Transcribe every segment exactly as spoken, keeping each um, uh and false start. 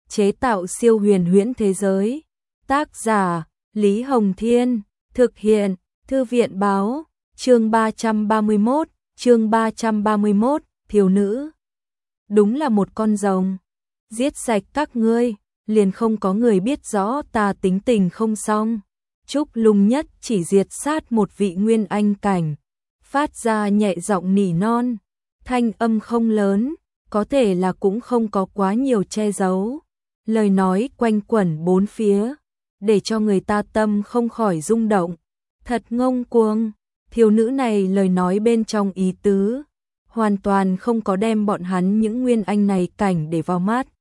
chế tạo siêu huyền huyễn thế giới. Tác giả Lý Hồng Thiên, thực hiện Thư viện Báo. Chương ba trăm ba mươi mốt, chương ba trăm ba mươi mốt, thiếu nữ. Đúng là một con rồng, giết sạch các ngươi, liền không có người biết rõ ta tính tình không xong. Trúc Lung nhất chỉ diệt sát một vị nguyên anh cảnh, phát ra nhẹ giọng nỉ non, thanh âm không lớn, có thể là cũng không có quá nhiều che giấu. Lời nói quanh quẩn bốn phía, để cho người ta tâm không khỏi rung động. Thật ngông cuồng, thiếu nữ này lời nói bên trong ý tứ, hoàn toàn không có đem bọn hắn những nguyên anh này cảnh để vào mắt.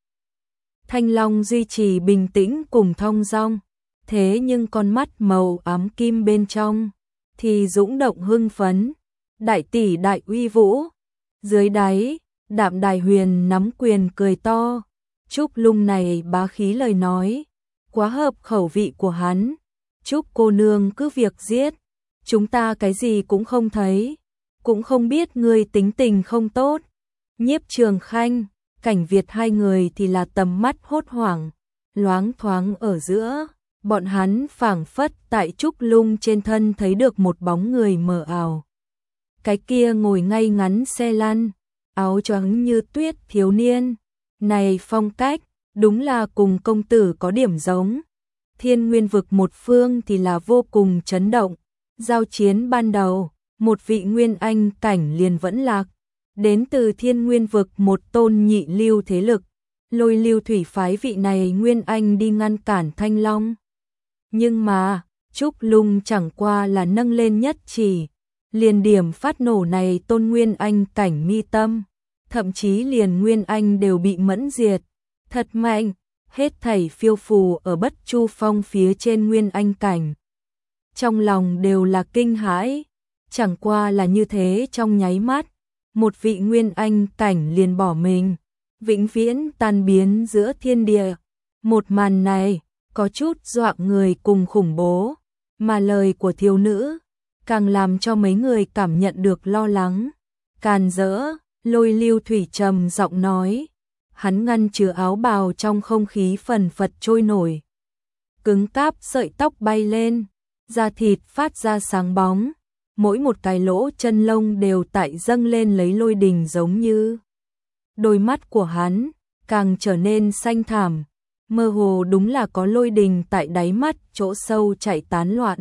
Thanh Long duy trì bình tĩnh cùng thong dong, thế nhưng con mắt màu ám kim bên trong thì dũng động hưng phấn, đại tỷ đại uy vũ. Dưới đáy, Đạm Đài Huyền nắm quyền cười to, Trúc Lung này bá khí lời nói, quá hợp khẩu vị của hắn. Trúc cô nương cứ việc giết, chúng ta cái gì cũng không thấy, cũng không biết ngươi tính tình không tốt. Nhiếp Trường Khanh, Cảnh Việt hai người thì là tầm mắt hốt hoảng, loáng thoáng ở giữa, bọn hắn phảng phất tại Trúc Lung trên thân thấy được một bóng người mờ ảo. Cái kia ngồi ngay ngắn xe lăn, áo choàng như tuyết thiếu niên, này phong cách, đúng là cùng công tử có điểm giống. Thiên Nguyên vực một phương thì là vô cùng chấn động, giao chiến ban đầu, một vị nguyên anh cảnh liền vẫn lạc, đến từ Thiên Nguyên vực một tôn nhị lưu thế lực, Lôi Lưu Thủy phái vị này nguyên anh đi ngăn cản Thanh Long. Nhưng mà, Trúc Lung chẳng qua là nâng lên nhất chỉ, liền điểm phát nổ này tôn nguyên anh cảnh mi tâm, thậm chí liền nguyên anh đều bị mẫn diệt, thật mạnh, hết thảy phiêu phù ở Bất Chu Phong phía trên nguyên anh cảnh. Trong lòng đều là kinh hãi, chẳng qua là như thế trong nháy mắt, một vị nguyên anh cảnh liền bỏ mình, vĩnh viễn tan biến giữa thiên địa. Một màn này có chút dọa người cùng khủng bố, mà lời của thiếu nữ càng làm cho mấy người cảm nhận được lo lắng. Càn rỡ, Lôi Lưu Thủy trầm giọng nói, hắn ngăn chứa áo bào trong không khí phần phật trôi nổi. Cứng cáp sợi tóc bay lên, da thịt phát ra sáng bóng, mỗi một cái lỗ chân lông đều tại dâng lên lấy lôi đình giống như. Đôi mắt của hắn càng trở nên xanh thẳm, mơ hồ đúng là có lôi đình tại đáy mắt chỗ sâu chạy tán loạn.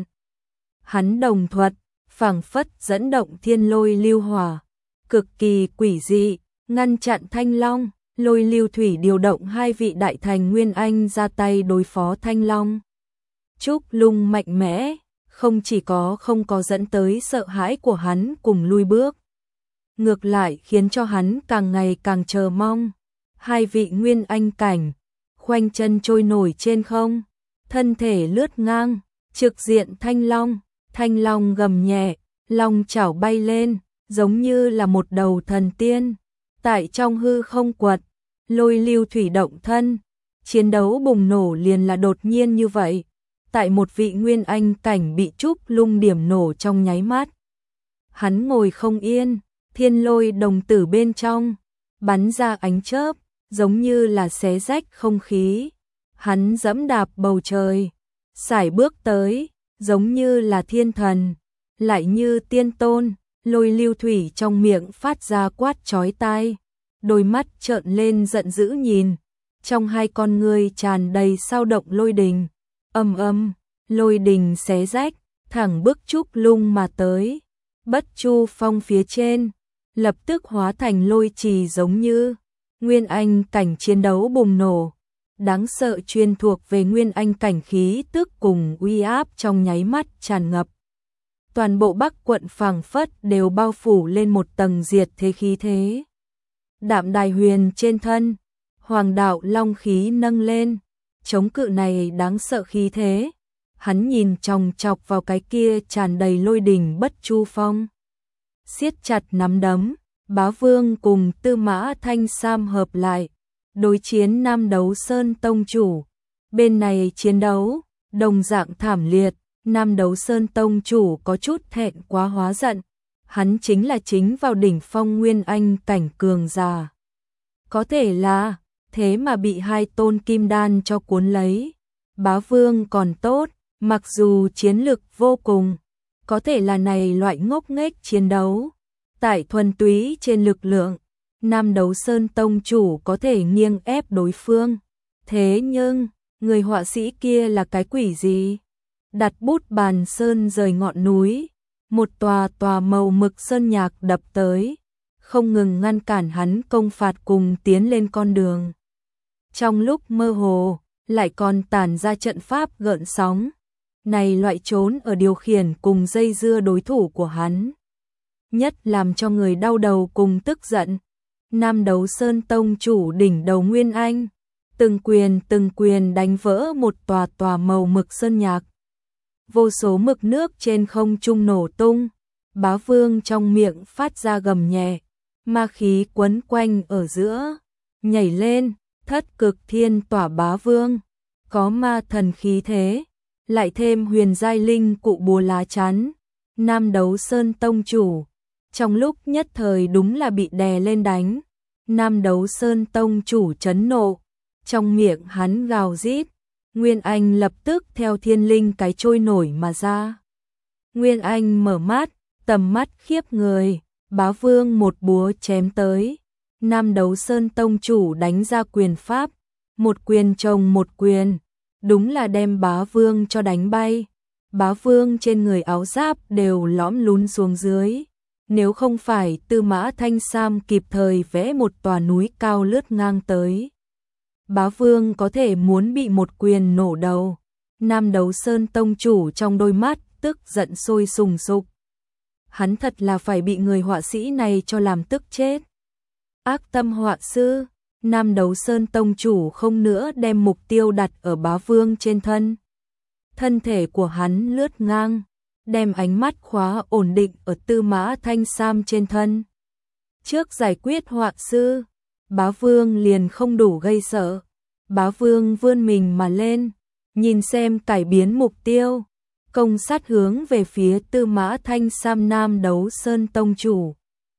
Hắn đồng thuật, phảng phất dẫn động thiên lôi lưu hỏa, cực kỳ quỷ dị, ngăn chặn Thanh Long. Lôi Lưu Thủy điều động hai vị đại thành nguyên anh ra tay đối phó Thanh Long. Trúc Lung mạnh mẽ, không chỉ có không có dẫn tới sợ hãi của hắn cùng lui bước, ngược lại khiến cho hắn càng ngày càng chờ mong. Hai vị nguyên anh cảnh, khoanh chân trôi nổi trên không, thân thể lướt ngang, trực diện Thanh Long. Thanh Long gầm nhẹ, long chảo bay lên, giống như là một đầu thần tiên, tại trong hư không quật. Lôi Lưu Thủy động thân, chiến đấu bùng nổ liền là đột nhiên như vậy, tại một vị nguyên anh cảnh bị Trúc Lung điểm nổ trong nháy mắt. Hắn ngồi không yên, thiên lôi đồng tử bên trong bắn ra ánh chớp, giống như là xé rách không khí. Hắn dẫm đạp bầu trời, sải bước tới, giống như là thiên thần, lại như tiên tôn. Lôi Lưu Thủy trong miệng phát ra quát chói tai, đôi mắt trợn lên giận dữ nhìn, trong hai con ngươi tràn đầy sao động lôi đình. Âm âm, lôi đình xé rách, thẳng bức Trúc Lung mà tới. Bất Chu Phong phía trên, lập tức hóa thành lôi trì giống như. Nguyên anh cảnh chiến đấu bùng nổ, đáng sợ chuyên thuộc về nguyên anh cảnh khí tức cùng uy áp trong nháy mắt tràn ngập. Toàn bộ Bắc quận phảng phất đều bao phủ lên một tầng diệt thế khí thế. Đạm Đài Huyền trên thân, hoàng đạo long khí nâng lên, chống cự này đáng sợ khí thế. Hắn nhìn chòng chọc vào cái kia tràn đầy lôi đình Bất Chu Phong, siết chặt nắm đấm. Bá Vương cùng Tư Mã Thanh Sam hợp lại, đối chiến Nam Đấu Sơn tông chủ. Bên này chiến đấu đồng dạng thảm liệt, Nam Đấu Sơn tông chủ có chút thẹn quá hóa giận. Hắn chính là chính vào đỉnh phong nguyên anh cảnh cường giả. Có thể là, thế mà bị hai tôn kim đan cho cuốn lấy. Bá Vương còn tốt, mặc dù chiến lực vô cùng, có thể là này loại ngốc nghếch chiến đấu. Tại thuần túy trên lực lượng, Nam Đấu Sơn tông chủ có thể nghiêng ép đối phương. Thế nhưng, người họa sĩ kia là cái quỷ gì? Đặt bút bàn sơn rời ngọn núi, một tòa tòa màu mực sơn nhạc đập tới, không ngừng ngăn cản hắn công phạt cùng tiến lên con đường. Trong lúc mơ hồ, lại còn tản ra trận pháp gợn sóng. Này loại trốn ở điều khiển cùng dây dưa đối thủ của hắn. Nhất làm cho người đau đầu cùng tức giận. Nam Đấu Sơn tông chủ đỉnh đầu Nguyên Anh, từng quyền từng quyền đánh vỡ một tòa tòa màu mực sơn nhạc. Vô số mực nước trên không trung nổ tung, Bá Vương trong miệng phát ra gầm nhẹ, ma khí quấn quanh ở giữa, nhảy lên, thất cực thiên tỏa Bá Vương, có ma thần khí thế, lại thêm huyền giai linh cụ búa lá chắn, Nam Đấu Sơn tông chủ, trong lúc nhất thời đúng là bị đè lên đánh. Nam Đấu Sơn tông chủ chấn nộ, trong miệng hắn gào rít, Nguyên Anh lập tức theo thiên linh cái trôi nổi mà ra. Nguyên Anh mở mắt, tầm mắt khiếp người, Bá Vương một búa chém tới. Nam Đấu Sơn tông chủ đánh ra quyền pháp, một quyền chồng một quyền, đúng là đem Bá Vương cho đánh bay. Bá Vương trên người áo giáp đều lõm lún xuống dưới. Nếu không phải Tư Mã Thanh Sam kịp thời vẽ một tòa núi cao lướt ngang tới, Bá Vương có thể muốn bị một quyền nổ đầu. Nam Đấu Sơn tông chủ trong đôi mắt tức giận sôi sùng sục. Hắn thật là phải bị người họa sĩ này cho làm tức chết. Ác tâm họa sư, Nam Đấu Sơn tông chủ không nữa đem mục tiêu đặt ở Bá Vương trên thân. Thân thể của hắn lướt ngang, đem ánh mắt khóa ổn định ở Tư Mã Thanh Sam trên thân. Trước giải quyết họa sư, Bá Vương liền không đủ gây sợ. Bá Vương vươn mình mà lên, nhìn xem cải biến mục tiêu, công sát hướng về phía Tư Mã Thanh Sam Nam Đấu Sơn tông chủ.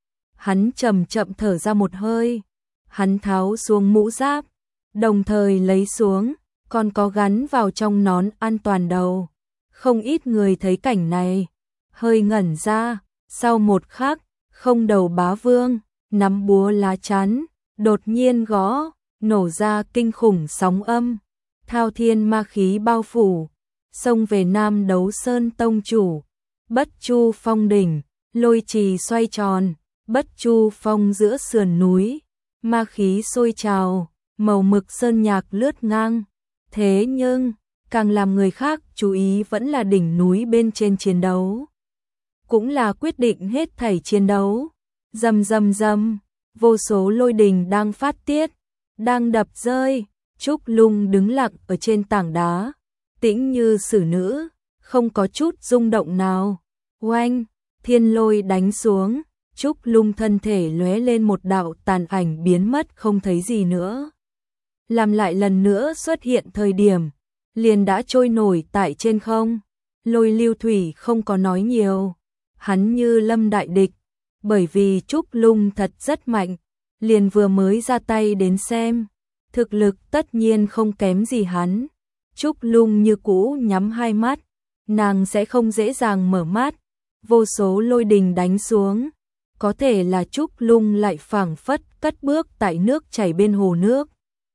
Hắn chậm chậm thở ra một hơi, hắn tháo xuống mũ giáp, đồng thời lấy xuống, còn có gắn vào trong nón an toàn đầu. Không ít người thấy cảnh này, hơi ngẩn ra, sau một khắc, không đầu Bá Vương, nắm búa lá chắn, đột nhiên gõ, nổ ra kinh khủng sóng âm, thao thiên ma khí bao phủ, xông về Nam Đấu Sơn tông chủ. Bất Chu Phong đỉnh, lôi trì xoay tròn, Bất Chu Phong giữa sườn núi, ma khí sôi trào, màu mực sơn nhạc lướt ngang. Thế nhưng, càng làm người khác chú ý vẫn là đỉnh núi bên trên chiến đấu. Cũng là quyết định hết thảy chiến đấu. Rầm rầm rầm, vô số lôi đình đang phát tiết, đang đập rơi. Trúc Lung đứng lặng ở trên tảng đá, tĩnh như xử nữ, không có chút rung động nào. Oanh, thiên lôi đánh xuống, Trúc Lung thân thể lóe lên một đạo tàn ảnh biến mất không thấy gì nữa. Làm lại lần nữa xuất hiện thời điểm, liền đã trôi nổi tại trên không. Lôi Lưu Thủy không có nói nhiều, hắn như lâm đại địch, bởi vì Trúc Lung thật rất mạnh, liền vừa mới ra tay đến xem, thực lực tất nhiên không kém gì hắn. Trúc Lung như cũ nhắm hai mắt, nàng sẽ không dễ dàng mở mắt, vô số lôi đình đánh xuống, có thể là Trúc Lung lại phảng phất cất bước tại nước chảy bên hồ nước.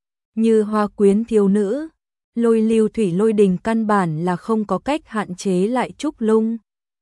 Như hoa quyến thiếu nữ, Lôi Lưu Thủy lôi đình căn bản là không có cách hạn chế lại Trúc Lung.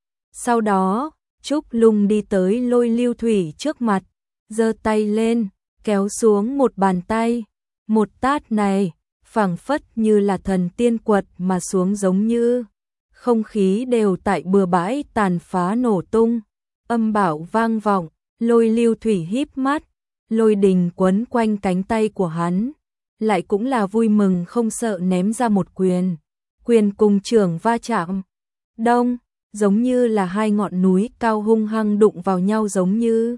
Sau đó, Trúc Lung đi tới Lôi Lưu Thủy trước mặt, giơ tay lên, kéo xuống một bàn tay. Một tát này, phảng phất như là thần tiên quật mà xuống giống như. Không khí đều tại bừa bãi tàn phá nổ tung, âm bạo vang vọng, Lôi Lưu Thủy híp mắt, lôi đình quấn quanh cánh tay của hắn. Lại cũng là vui mừng không sợ ném ra một quyền. Quyền cùng trưởng va chạm. Đông, giống như là hai ngọn núi cao hung hăng đụng vào nhau giống như.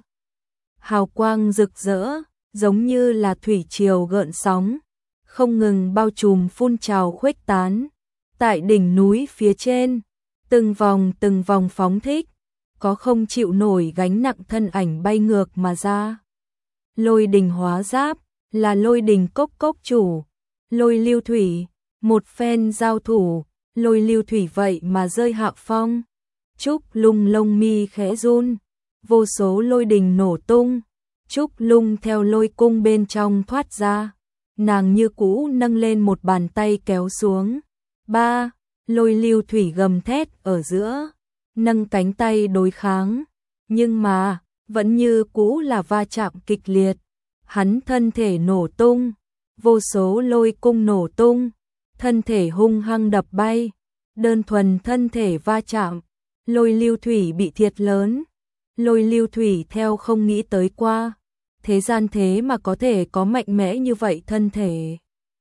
Hào quang rực rỡ, giống như là thủy triều gợn sóng, không ngừng bao trùm phun trào khuếch tán. Tại đỉnh núi phía trên, từng vòng từng vòng phóng thích, có không chịu nổi gánh nặng thân ảnh bay ngược mà ra. Lôi đình hóa giáp, là Lôi Đình Cốc cốc chủ, Lôi Lưu Thủy, một phen giao thủ, Lôi Lưu Thủy vậy mà rơi hạ phong. Trúc Lung lông mi khẽ run, vô số lôi đình nổ tung, Trúc Lung theo lôi cung bên trong thoát ra, nàng như cũ nâng lên một bàn tay kéo xuống. Ba, Lôi Lưu Thủy gầm thét ở giữa, nâng cánh tay đối kháng, nhưng mà vẫn như cũ là va chạm kịch liệt. Hắn thân thể nổ tung, vô số lôi cung nổ tung, thân thể hung hăng đập bay, đơn thuần thân thể va chạm, Lôi Lưu Thủy bị thiệt lớn. Lôi Lưu Thủy theo không nghĩ tới qua, thế gian thế mà có thể có mạnh mẽ như vậy thân thể.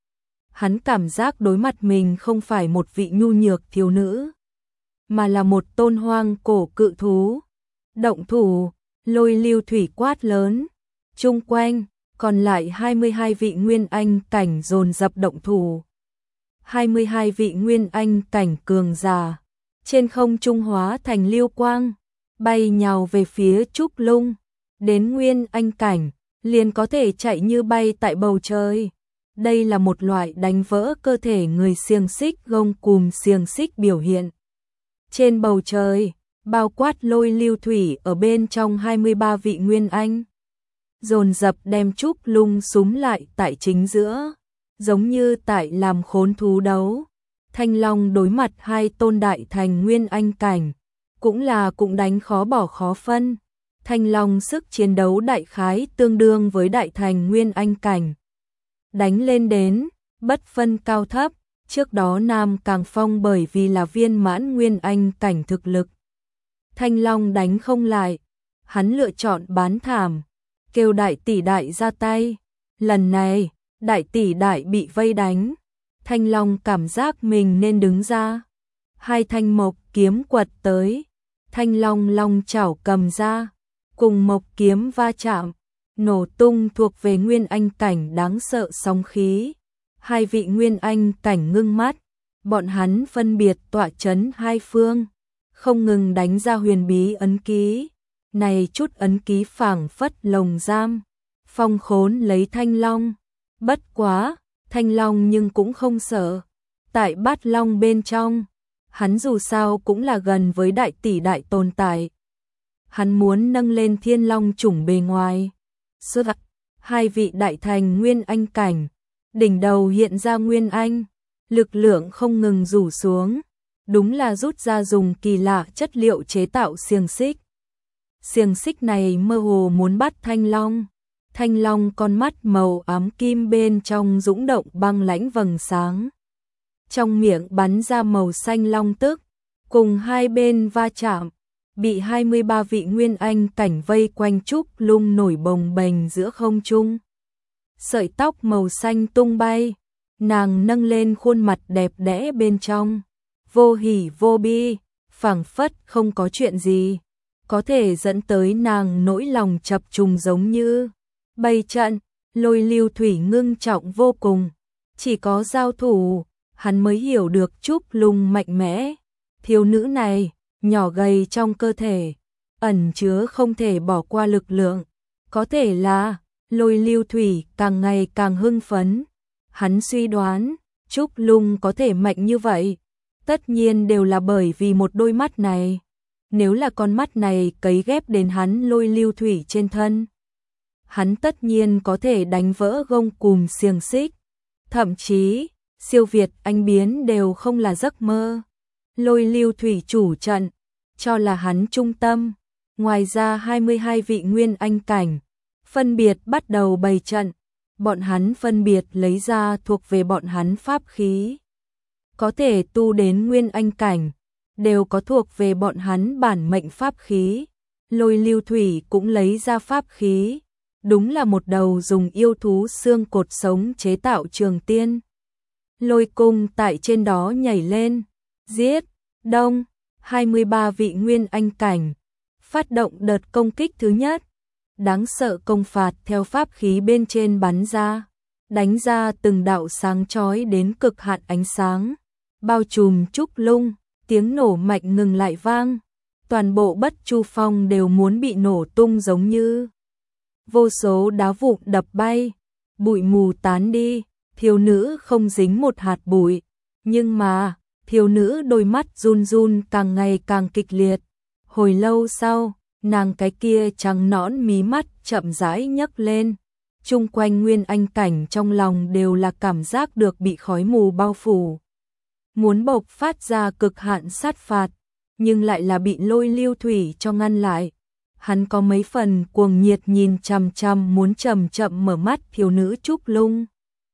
Hắn cảm giác đối mặt mình không phải một vị nhu nhược thiếu nữ, mà là một tôn hoang cổ cự thú. Động thủ, Lôi Lưu Thủy quát lớn, chung quanh còn lại hai mươi hai vị nguyên anh cảnh dồn dập động thủ. hai mươi hai vị nguyên anh cảnh cường giả, trên không trung hóa thành lưu quang, bay nhào về phía Trúc Lung. Đến nguyên anh cảnh, liền có thể chạy như bay tại bầu trời. Đây là một loại đánh vỡ cơ thể người xiềng xích gông cùm xiềng xích biểu hiện. Trên bầu trời, bao quát Lôi Lưu Thủy ở bên trong hai mươi ba vị nguyên anh, dồn dập đem Trúc Lung súm lại tại chính giữa, giống như tại làm khốn thú đấu. Thanh Long đối mặt hai tôn đại thành nguyên anh cảnh, cũng là cũng đánh khó bỏ khó phân. Thanh Long sức chiến đấu đại khái tương đương với đại thành nguyên anh cảnh. Đánh lên đến, bất phân cao thấp, trước đó Nam Càng Phong bởi vì là viên mãn nguyên anh cảnh thực lực. Thanh Long đánh không lại, hắn lựa chọn bán thảm, kêu đại tỷ đại ra tay. Lần này, đại tỷ đại bị vây đánh, Thanh Long cảm giác mình nên đứng ra. Hai thanh mộc kiếm quật tới, Thanh Long long chảo cầm ra, cùng mộc kiếm va chạm, nổ tung thuộc về nguyên anh cảnh đáng sợ sóng khí. Hai vị nguyên anh cảnh ngưng mắt, bọn hắn phân biệt tọa chấn hai phương, không ngừng đánh ra huyền bí ấn ký. Này chút ấn ký phảng phất lồng giam, phong khốn lấy Thanh Long. Bất quá, Thanh Long nhưng cũng không sợ. Tại Bát Long bên trong, hắn dù sao cũng là gần với đại tỷ đại tồn tại. Hắn muốn nâng lên Thiên Long chủng bề ngoài. Sơ đặc, hai vị đại thành nguyên anh cảnh, đỉnh đầu hiện ra nguyên anh, lực lượng không ngừng rủ xuống, đúng là rút ra dùng kỳ lạ chất liệu chế tạo xiềng xích. Xiềng xích này mơ hồ muốn bắt Thanh Long. Thanh Long con mắt màu ám kim bên trong dũng động băng lãnh vầng sáng. Trong miệng bắn ra màu xanh long tức, cùng hai bên va chạm, bị hai mươi ba vị nguyên anh cảnh vây quanh Trúc Lung nổi bồng bềnh giữa không trung. Sợi tóc màu xanh tung bay, nàng nâng lên khuôn mặt đẹp đẽ bên trong, vô hỉ vô bi, phảng phất không có chuyện gì có thể dẫn tới nàng nỗi lòng chập trùng giống như bày trận. Lôi Lưu Thủy ngưng trọng vô cùng, chỉ có giao thủ, hắn mới hiểu được Trúc Lung mạnh mẽ. Thiếu nữ này, nhỏ gầy trong cơ thể, ẩn chứa không thể bỏ qua lực lượng. Có thể là, Lôi Lưu Thủy càng ngày càng hưng phấn. Hắn suy đoán, Trúc Lung có thể mạnh như vậy, tất nhiên đều là bởi vì một đôi mắt này. Nếu là con mắt này cấy ghép đến hắn Lôi Lưu Thủy trên thân, hắn tất nhiên có thể đánh vỡ gông cùm xiềng xích. Thậm chí, siêu việt anh biến đều không là giấc mơ. Lôi Lưu Thủy chủ trận, cho là hắn trung tâm. Ngoài ra hai mươi hai vị nguyên anh cảnh, phân biệt bắt đầu bày trận. Bọn hắn phân biệt lấy ra thuộc về bọn hắn pháp khí. Có thể tu đến nguyên anh cảnh, đều có thuộc về bọn hắn bản mệnh pháp khí. Lôi Lưu Thủy cũng lấy ra pháp khí, đúng là một đầu dùng yêu thú xương cột sống chế tạo trường tiên. Lôi cung tại trên đó nhảy lên, giết, đông, hai mươi ba vị nguyên anh cảnh, phát động đợt công kích thứ nhất. Đáng sợ công phạt theo pháp khí bên trên bắn ra, đánh ra từng đạo sáng chói đến cực hạn ánh sáng, bao trùm Trúc Lung. Tiếng nổ mạnh ngừng lại vang, toàn bộ Bất Chu Phong đều muốn bị nổ tung giống như vô số đá vụn đập bay, bụi mù tán đi, thiếu nữ không dính một hạt bụi, nhưng mà, thiếu nữ đôi mắt run run càng ngày càng kịch liệt. Hồi lâu sau, nàng cái kia trắng nõn mí mắt chậm rãi nhấc lên. Chung quanh Nguyên Anh cảnh trong lòng đều là cảm giác được bị khói mù bao phủ. Muốn bộc phát ra cực hạn sát phạt, nhưng lại là bị Lôi Lưu Thủy cho ngăn lại. Hắn có mấy phần cuồng nhiệt nhìn chằm chằm muốn chậm chậm mở mắt thiếu nữ Trúc Lung.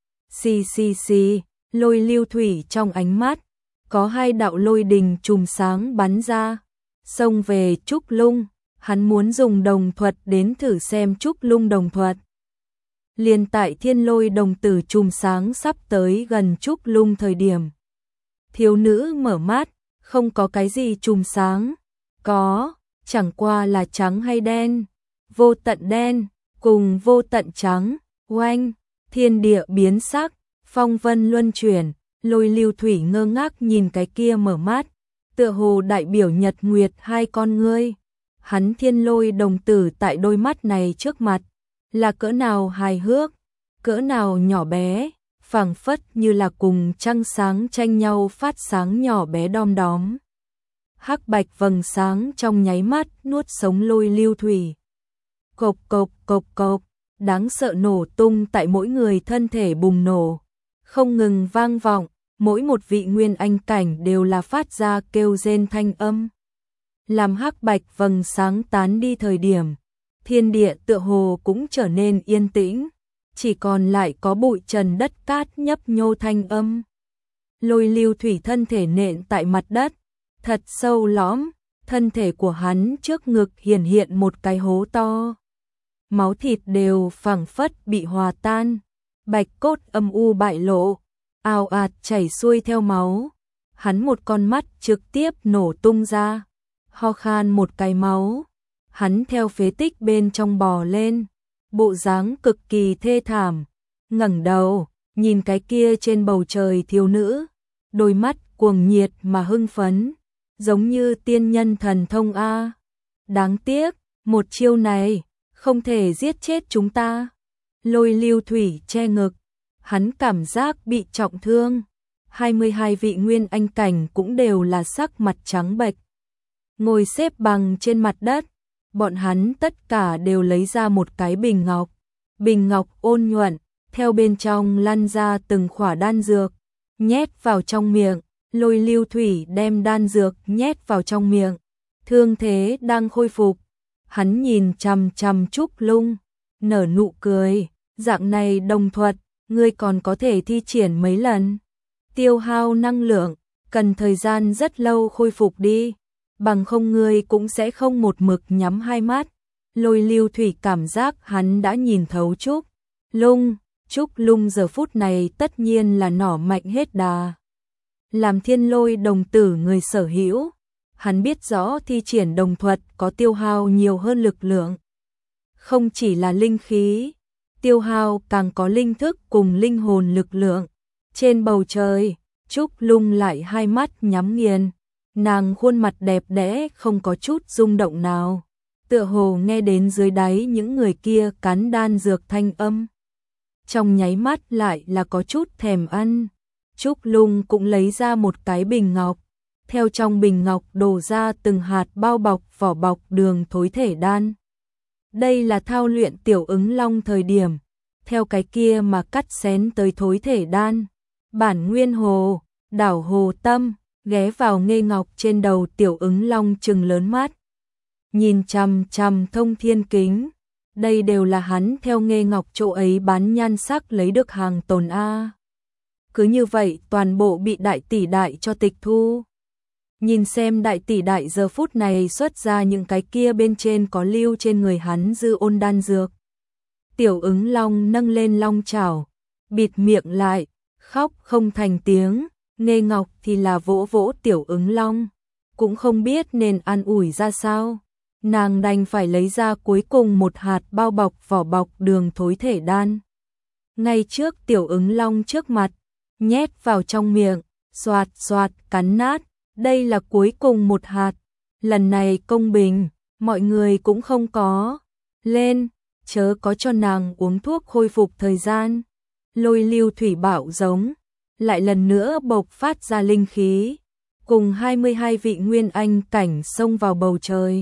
Xì xì xì, Lôi Lưu Thủy trong ánh mắt, có hai đạo lôi đình chùm sáng bắn ra, xông về Trúc Lung, hắn muốn dùng đồng thuật đến thử xem Trúc Lung đồng thuật. Liền tại thiên lôi đồng tử chùm sáng sắp tới gần Trúc Lung thời điểm. Thiếu nữ mở mắt, không có cái gì chùm sáng, có, chẳng qua là trắng hay đen, vô tận đen, cùng vô tận trắng, oanh, thiên địa biến sắc, phong vân luân chuyển, Lôi Lưu Thủy ngơ ngác nhìn cái kia mở mắt, tựa hồ đại biểu nhật nguyệt hai con ngươi. Hắn thiên lôi đồng tử tại đôi mắt này trước mặt, là cỡ nào hài hước, cỡ nào nhỏ bé, phảng phất như là cùng trăng sáng tranh nhau phát sáng nhỏ bé đom đóm. Hắc bạch vầng sáng trong nháy mắt nuốt sống Lôi Lưu Thủy. Cộc cộc cộc cộc, đáng sợ nổ tung tại mỗi người thân thể bùng nổ, không ngừng vang vọng, mỗi một vị Nguyên Anh cảnh đều là phát ra kêu rên thanh âm. Làm hắc bạch vầng sáng tán đi thời điểm, thiên địa tựa hồ cũng trở nên yên tĩnh, chỉ còn lại có bụi trần đất cát nhấp nhô thanh âm. Lôi Lưu Thủy thân thể nện tại mặt đất, thật sâu lõm, thân thể của hắn trước ngực hiển hiện một cái hố to. Máu thịt đều phảng phất bị hòa tan, bạch cốt âm u bại lộ, ào ạt chảy xuôi theo máu. Hắn một con mắt trực tiếp nổ tung ra, ho khan một cái máu. Hắn theo phế tích bên trong bò lên, bộ dáng cực kỳ thê thảm, ngẩng đầu, nhìn cái kia trên bầu trời thiếu nữ, đôi mắt cuồng nhiệt mà hưng phấn, giống như tiên nhân thần thông a. Đáng tiếc, một chiêu này không thể giết chết chúng ta. Lôi Lưu Thủy che ngực, hắn cảm giác bị trọng thương. hai mươi hai vị Nguyên Anh cảnh cũng đều là sắc mặt trắng bệch, ngồi xếp bằng trên mặt đất. Bọn hắn tất cả đều lấy ra một cái bình ngọc, bình ngọc ôn nhuận, theo bên trong lăn ra từng khỏa đan dược, nhét vào trong miệng. Lôi Lưu Thủy đem đan dược nhét vào trong miệng, thương thế đang khôi phục. Hắn nhìn chằm chằm Trúc Lung, nở nụ cười, dạng này đồng thuật, ngươi còn có thể thi triển mấy lần. Tiêu hao năng lượng, cần thời gian rất lâu khôi phục đi, bằng không ngươi cũng sẽ không một mực nhắm hai mắt. Lôi Lưu Thủy cảm giác hắn đã nhìn thấu Trúc Lung, Trúc Lung giờ phút này tất nhiên là nỏ mạnh hết đà. Làm thiên lôi đồng tử người sở hữu, hắn biết rõ thi triển đồng thuật có tiêu hao nhiều hơn lực lượng. Không chỉ là linh khí, tiêu hao càng có linh thức cùng linh hồn lực lượng. Trên bầu trời, Trúc Lung lại hai mắt nhắm nghiền, nàng khuôn mặt đẹp đẽ không có chút rung động nào, tựa hồ nghe đến dưới đáy những người kia cắn đan dược thanh âm. Trong nháy mắt lại là có chút thèm ăn. Trúc Lung cũng lấy ra một cái bình ngọc, theo trong bình ngọc đổ ra từng hạt bao bọc vỏ bọc đường thối thể đan. Đây là thao luyện tiểu ứng long thời điểm, theo cái kia mà cắt xén tới thối thể đan. Bản nguyên hồ, đảo hồ tâm, ghé vào Nghê Ngọc trên đầu tiểu ứng long trừng lớn mắt. Nhìn chằm chằm thông thiên kính, đây đều là hắn theo Nghê Ngọc chỗ ấy bán nhan sắc lấy được hàng tồn A. Cứ như vậy toàn bộ bị đại tỷ đại cho tịch thu. Nhìn xem đại tỷ đại giờ phút này xuất ra những cái kia bên trên có lưu trên người hắn dư ôn đan dược. Tiểu ứng long nâng lên long chảo, bịt miệng lại, khóc không thành tiếng. Nghê Ngọc thì là vỗ vỗ tiểu ứng long, cũng không biết nên an ủi ra sao. Nàng đành phải lấy ra cuối cùng một hạt bao bọc vỏ bọc đường thối thể đan. Ngay trước tiểu ứng long trước mặt, nhét vào trong miệng, xoạt xoạt cắn nát. Đây là cuối cùng một hạt. Lần này công bình, mọi người cũng không có lên. chớ có cho nàng uống thuốc khôi phục thời gian. Lôi lưu thủy bạo giống, lại lần nữa bộc phát ra linh khí, cùng hai mươi hai vị nguyên anh cảnh xông vào bầu trời.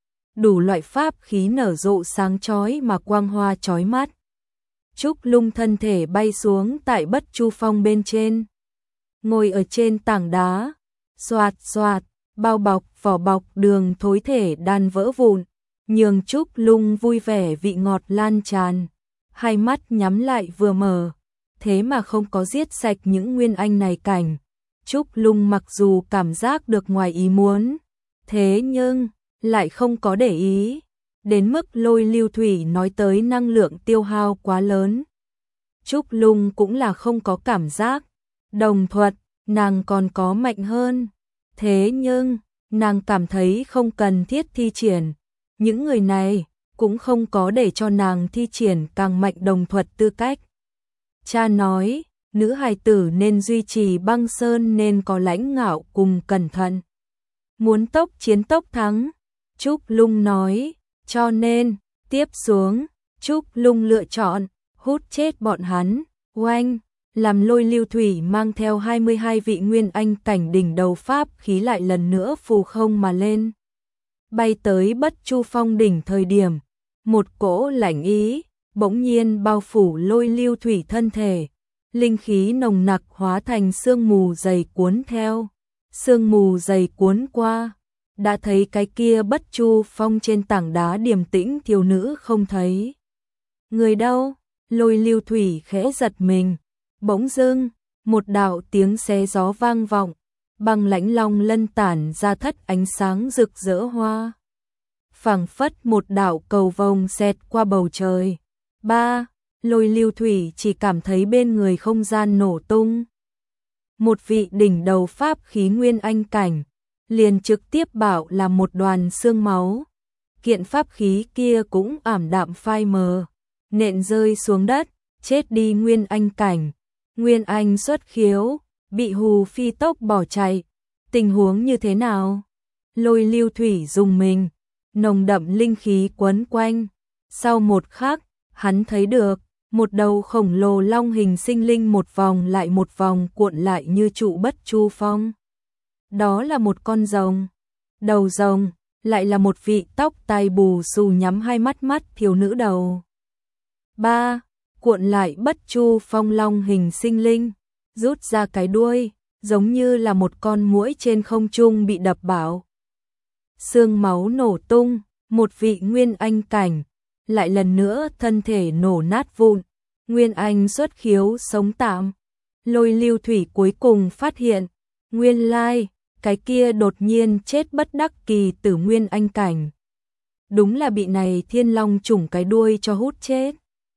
Đủ loại pháp khí nở rộ sáng chói mà quang hoa chói mắt. Trúc Lung thân thể bay xuống tại Bất Chu Phong bên trên, ngồi ở trên tảng đá, xoạt xoạt, bao bọc vỏ bọc đường thối thể đan vỡ vụn, nhường Trúc Lung vui vẻ vị ngọt lan tràn, hai mắt nhắm lại vừa mở, thế mà không có giết sạch những nguyên anh này cảnh. Trúc Lung mặc dù cảm giác được ngoài ý muốn, thế nhưng lại không có để ý, đến mức Lôi Lưu Thủy nói tới năng lượng tiêu hao quá lớn. Trúc Lung cũng là không có cảm giác, đồng thuật, nàng còn có mạnh hơn. Thế nhưng, nàng cảm thấy không cần thiết thi triển, những người này cũng không có để cho nàng thi triển càng mạnh đồng thuật tư cách. Cha nói, nữ hài tử nên duy trì băng sơn nên có lãnh ngạo cùng cẩn thận. Muốn tốc chiến tốc thắng, Trúc Lung nói, cho nên, tiếp xuống, Trúc Lung lựa chọn, hút chết bọn hắn, oanh, làm Lôi Lưu Thủy mang theo hai mươi hai vị nguyên anh cảnh đỉnh đầu pháp khí lại lần nữa phù không mà lên. Bay tới Bất Chu Phong đỉnh thời điểm, một cỗ lạnh ý, bỗng nhiên bao phủ Lôi Lưu Thủy thân thể, linh khí nồng nặc hóa thành sương mù dày cuốn theo, sương mù dày cuốn qua, đã thấy cái kia Bất Chu Phong trên tảng đá điềm tĩnh thiếu nữ không thấy. Người đâu? Lôi Lưu Thủy khẽ giật mình, bỗng dưng, một đạo tiếng xé gió vang vọng, băng lãnh long lân tản ra thất ánh sáng rực rỡ hoa. Phảng phất một đạo cầu vồng xẹt qua bầu trời. Ba, Lôi Lưu Thủy chỉ cảm thấy bên người không gian nổ tung. Một vị đỉnh đầu pháp khí nguyên anh cảnh, liền trực tiếp bảo là một đoàn xương máu. Kiện pháp khí kia cũng ảm đạm phai mờ, nện rơi xuống đất, chết đi nguyên anh cảnh. Nguyên anh xuất khiếu, bị hù phi tốc bỏ chạy. Tình huống như thế nào? Lôi Lưu Thủy dùng mình, nồng đậm linh khí quấn quanh. Sau một khắc, hắn thấy được một đầu khổng lồ long hình sinh linh một vòng lại một vòng cuộn lại như trụ Bất Chu Phong. Đó là một con rồng. Đầu rồng lại là một vị tóc tai bù xù nhắm hai mắt mắt thiếu nữ đầu. Ba, cuộn lại Bất Chu Phong long hình sinh linh, rút ra cái đuôi, giống như là một con muỗi trên không trung bị đập bạo. Xương máu nổ tung, một vị nguyên anh cảnh, lại lần nữa thân thể nổ nát vụn, nguyên anh xuất khiếu sống tạm. Lôi Lưu Thủy cuối cùng phát hiện, nguyên lai, cái kia đột nhiên chết bất đắc kỳ tử nguyên anh cảnh. Đúng là bị này thiên long trùng cái đuôi cho hút chết.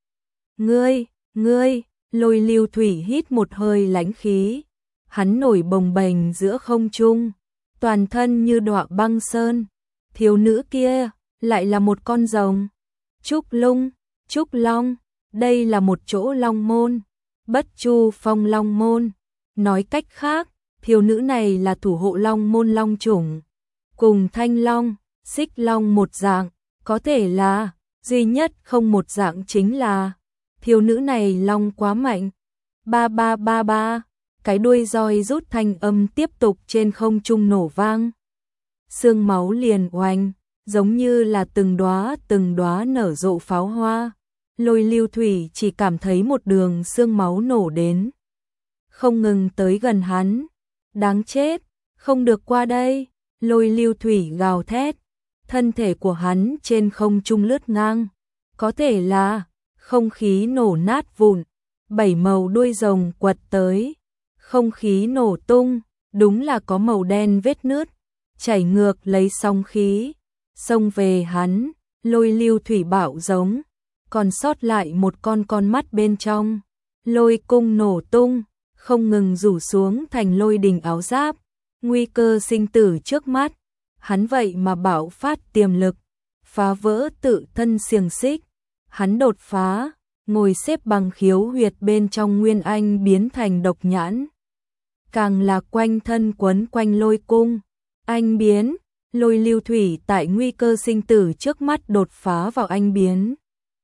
Ngươi, ngươi, Lôi Lưu Thủy hít một hơi lãnh khí, hắn nổi bồng bềnh giữa không trung, toàn thân như đọa băng sơn. Thiếu nữ kia lại là một con rồng. Trúc Lung, Trúc Long, đây là một chỗ long môn, Bất Chu Phong long môn. Nói cách khác, thiếu nữ này là thủ hộ long môn long chủng, cùng Thanh Long, Xích Long một dạng, có thể là duy nhất không một dạng chính là thiếu nữ này long quá mạnh. Ba ba ba ba, cái đuôi roi rút thanh âm tiếp tục trên không trung nổ vang. Sương máu liền oanh, giống như là từng đóa từng đóa nở rộ pháo hoa. Lôi Lưu Thủy chỉ cảm thấy một đường sương máu nổ đến, không ngừng tới gần hắn. Đáng chết, không được qua đây. Lôi Lưu Thủy gào thét, thân thể của hắn trên không trung lướt ngang, có thể là không khí nổ nát vụn, bảy màu đuôi rồng quật tới, không khí nổ tung, đúng là có màu đen vết nứt, chảy ngược lấy sóng khí, xông về hắn. Lôi Lưu Thủy bạo giống, còn sót lại một con con mắt bên trong, lôi cung nổ tung, không ngừng rủ xuống thành lôi đình áo giáp, nguy cơ sinh tử trước mắt, hắn vậy mà bạo phát tiềm lực, phá vỡ tự thân xiềng xích, hắn đột phá, ngồi xếp bằng khiếu huyệt bên trong nguyên anh biến thành độc nhãn, càng là quanh thân quấn quanh lôi cung, anh biến. Lôi Lưu Thủy tại nguy cơ sinh tử trước mắt đột phá vào anh biến.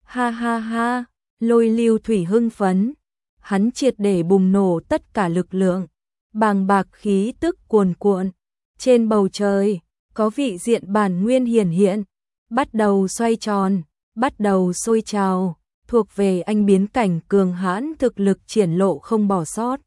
Ha ha ha, Lôi Lưu Thủy hưng phấn, hắn triệt để bùng nổ tất cả lực lượng, bàng bạc khí tức cuồn cuộn, trên bầu trời có vị diện bản nguyên hiển hiện, bắt đầu xoay tròn, bắt đầu sôi trào, thuộc về anh biến cảnh cường hãn thực lực triển lộ không bỏ sót.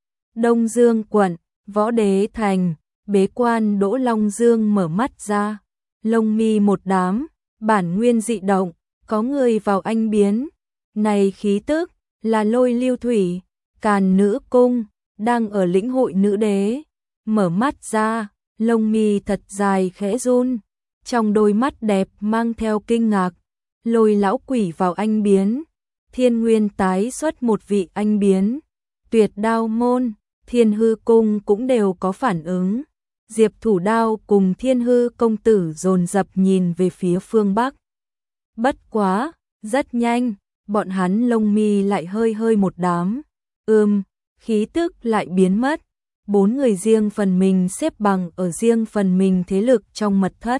Đông Dương quận, Võ Đế thành, bế quan Đỗ Long Dương mở mắt ra, lông mi một đám, bản nguyên dị động, có người vào anh biến. Này khí tức là Lôi Lưu Thủy, Càn Nữ Cung, đang ở lĩnh hội nữ đế. Mở mắt ra, lông mi thật dài khẽ run, trong đôi mắt đẹp mang theo kinh ngạc. Lôi lão quỷ vào anh biến, Thiên Nguyên tái xuất một vị anh biến, Tuyệt Đao môn, Thiên Hư cung cũng đều có phản ứng. Diệp Thủ Đao cùng Thiên Hư công tử dồn dập nhìn về phía phương Bắc. Bất quá, rất nhanh, bọn hắn lông mi lại hơi hơi một đám. Ừm, khí tức lại biến mất. Bốn người riêng phần mình xếp bằng ở riêng phần mình thế lực trong mật thất.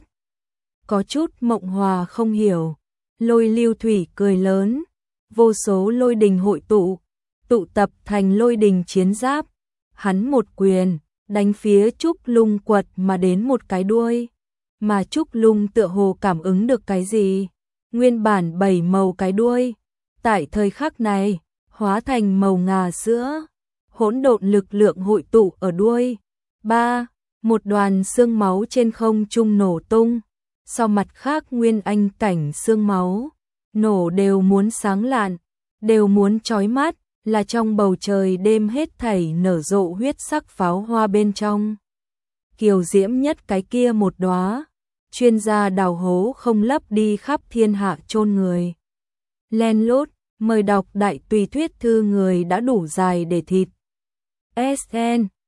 Có chút mộng hòa không hiểu. Lôi Lưu Thủy cười lớn, vô số lôi đình hội tụ, tụ tập thành lôi đình chiến giáp. Hắn một quyền, đánh phía Trúc Lung quật mà đến một cái đuôi. Mà Trúc Lung tựa hồ cảm ứng được cái gì? Nguyên bản bảy màu cái đuôi, tại thời khắc này, hóa thành màu ngà sữa. Hỗn độn lực lượng hội tụ ở đuôi. Ba, một đoàn xương máu trên không trung nổ tung. Sau mặt khác nguyên anh cảnh xương máu, nổ đều muốn sáng lạn, đều muốn chói mắt, là trong bầu trời đêm hết thảy nở rộ huyết sắc pháo hoa bên trong. Kiều diễm nhất cái kia một đóa, chuyên gia đào hố không lấp đi khắp thiên hạ chôn người. Len lút, mời đọc đại tùy thuyết thư người đã đủ dài để thịt. ét en